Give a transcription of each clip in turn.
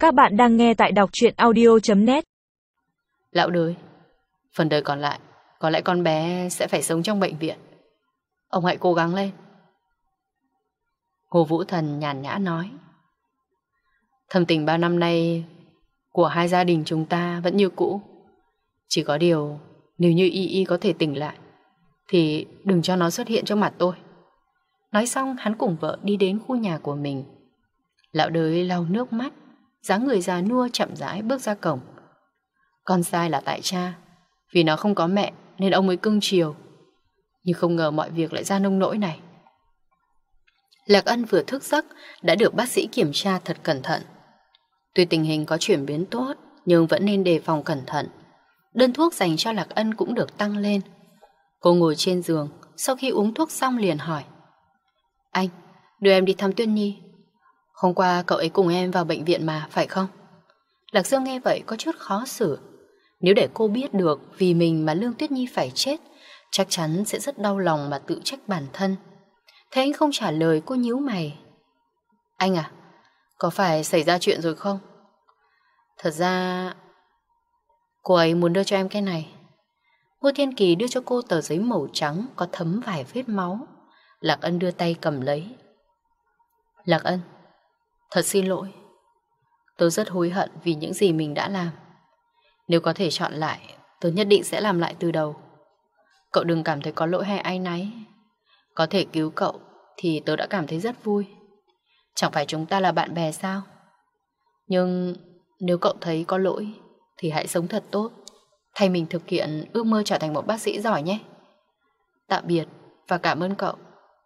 Các bạn đang nghe tại đọc truyện audio.net. Lão đới, phần đời còn lại, có lẽ con bé sẽ phải sống trong bệnh viện. Ông hãy cố gắng lên. Hồ Vũ Thần nhàn nhã nói. Thâm tình bao năm nay của hai gia đình chúng ta vẫn như cũ. Chỉ có điều, nếu như Y có thể tỉnh lại thì đừng cho nó xuất hiện trước mặt tôi. Nói xong hắn cùng vợ đi đến khu nhà của mình. Lão đới lau nước mắt, dáng người già nua chậm rãi bước ra cổng. Con sai là tại cha, vì nó không có mẹ nên ông mới cưng chiều. Nhưng không ngờ mọi việc lại ra nông nỗi này. Lạc Ân vừa thức giấc đã được bác sĩ kiểm tra thật cẩn thận. Tuy tình hình có chuyển biến tốt, nhưng vẫn nên đề phòng cẩn thận. Đơn thuốc dành cho Lạc Ân cũng được tăng lên. Cô ngồi trên giường, sau khi uống thuốc xong liền hỏi: Anh, đưa em đi thăm Tuyên Nhi. Hôm qua cậu ấy cùng em vào bệnh viện mà, phải không? Lạc Dương nghe vậy có chút khó xử. Nếu để cô biết được vì mình mà Lương Tuyết Nhi phải chết, chắc chắn sẽ rất đau lòng mà tự trách bản thân. Thế anh không trả lời, cô nhíu mày. Anh à, có phải xảy ra chuyện rồi không? Thật ra cô ấy muốn đưa cho em cái này. Ngô Thiên Kỳ đưa cho cô tờ giấy màu trắng có thấm vài vết máu. Lạc Ân đưa tay cầm lấy. Lạc Ân, thật xin lỗi. Tôi rất hối hận vì những gì mình đã làm. Nếu có thể chọn lại, tôi nhất định sẽ làm lại từ đầu. Cậu đừng cảm thấy có lỗi hay áy náy. Có thể cứu cậu thì tớ đã cảm thấy rất vui. Chẳng phải chúng ta là bạn bè sao? Nhưng nếu cậu thấy có lỗi thì hãy sống thật tốt, thay mình thực hiện ước mơ trở thành một bác sĩ giỏi nhé. Tạm biệt và cảm ơn cậu.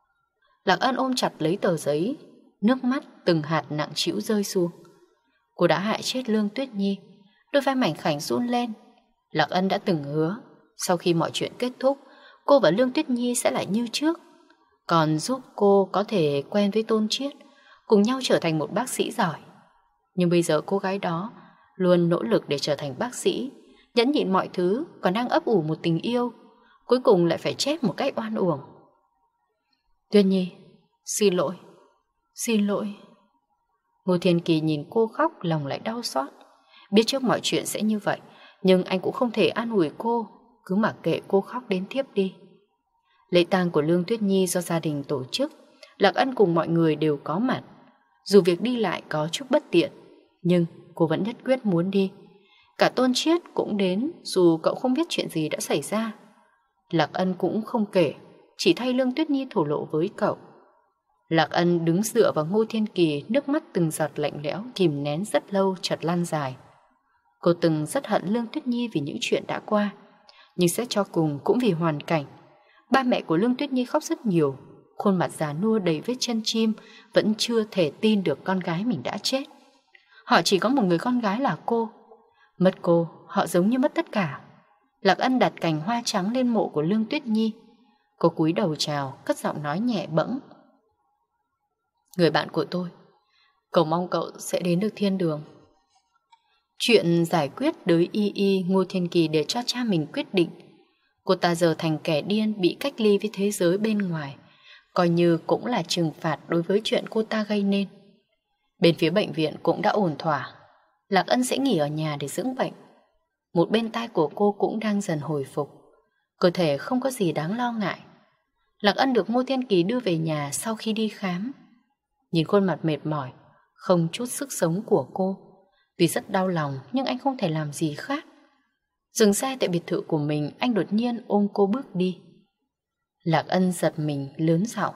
Lạc Ân ôm chặt lấy tờ giấy, nước mắt từng hạt nặng trĩu rơi xuống. Cô đã hại chết Lương Tuyết Nhi. Đôi vai mảnh khảnh run lên. Lạc Ân đã từng hứa sau khi mọi chuyện kết thúc, cô và Lương Tuyết Nhi sẽ lại như trước, còn giúp cô có thể quen với Tôn Chiết, cùng nhau trở thành một bác sĩ giỏi. Nhưng bây giờ cô gái đó luôn nỗ lực để trở thành bác sĩ, nhẫn nhịn mọi thứ, còn đang ấp ủ một tình yêu, cuối cùng lại phải chết một cách oan uổng. Tuyết Nhi, xin lỗi. Xin lỗi. Ngô Thiên Kỳ nhìn cô khóc, lòng lại đau xót. Biết trước mọi chuyện sẽ như vậy, nhưng anh cũng không thể an ủi cô, cứ mặc kệ cô khóc đến thiếp đi. Lễ tang của Lương Tuyết Nhi do gia đình tổ chức, Lạc Ân cùng mọi người đều có mặt. Dù việc đi lại có chút bất tiện, nhưng cô vẫn nhất quyết muốn đi. Cả Tôn Chiết cũng đến, dù cậu không biết chuyện gì đã xảy ra. Lạc Ân cũng không kể, chỉ thay Lương Tuyết Nhi thổ lộ với cậu. Lạc Ân đứng dựa vào Ngô Thiên Kỳ, nước mắt từng giọt lạnh lẽo kìm nén rất lâu chợt lan dài. Cô từng rất hận Lương Tuyết Nhi vì những chuyện đã qua, nhưng xét cho cùng cũng vì hoàn cảnh. Ba mẹ của Lương Tuyết Nhi khóc rất nhiều, khuôn mặt già nua đầy vết chân chim, vẫn chưa thể tin được con gái mình đã chết. Họ chỉ có một người con gái là cô. Mất cô, họ giống như mất tất cả. Lạc Ân đặt cành hoa trắng lên mộ của Lương Tuyết Nhi. Cô cúi đầu chào, cất giọng nói nhẹ bẫng. Người bạn của tôi, cầu mong cậu sẽ đến được thiên đường. Chuyện giải quyết đới Ngô Thiên Kỳ để cho cha mình quyết định. Cô ta giờ thành kẻ điên, bị cách ly với thế giới bên ngoài, coi như cũng là trừng phạt đối với chuyện cô ta gây nên. Bên phía bệnh viện cũng đã ổn thỏa, Lạc Ân sẽ nghỉ ở nhà để dưỡng bệnh. Một bên tai của cô cũng đang dần hồi phục, cơ thể không có gì đáng lo ngại. Lạc Ân được Ngô Thiên Kỳ đưa về nhà sau khi đi khám. Nhìn khuôn mặt mệt mỏi, không chút sức sống của cô, tuy rất đau lòng nhưng anh không thể làm gì khác. Dừng xe tại biệt thự của mình, anh đột nhiên ôm cô bước đi. Lạc Ân giật mình lớn giọng: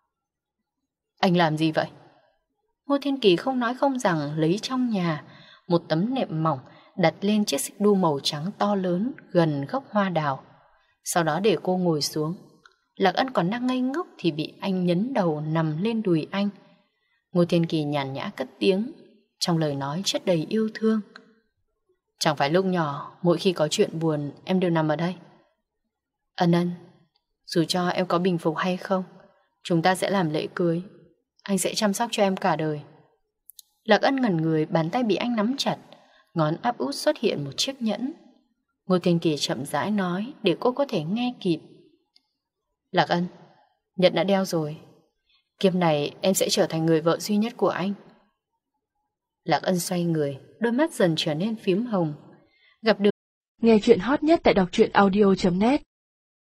Anh làm gì vậy? Ngô Thiên Kỳ không nói không rằng lấy trong nhà một tấm nệm mỏng, đặt lên chiếc xích đu màu trắng to lớn gần gốc hoa đào. Sau đó để cô ngồi xuống. Lạc Ân còn đang ngây ngốc thì bị anh nhấn đầu nằm lên đùi anh. Ngô Thiên Kỳ nhàn nhã cất tiếng, trong lời nói chất đầy yêu thương: Chẳng phải lúc nhỏ mỗi khi có chuyện buồn em đều nằm ở đây. Ân, dù cho em có bình phục hay không, chúng ta sẽ làm lễ cưới. Anh sẽ chăm sóc cho em cả đời. Lạc Ân ngẩn người, bàn tay bị anh nắm chặt, ngón áp út xuất hiện một chiếc nhẫn. Ngô Thiên Kỳ chậm rãi nói để cô có thể nghe kịp: Lạc Ân, nhẫn đã đeo rồi. Kiếp này em sẽ trở thành người vợ duy nhất của anh. Lạc Ân xoay người, đôi mắt dần trở nên phím hồng. Gặp được Nghe chuyện hot nhất tại đọc truyện audio.net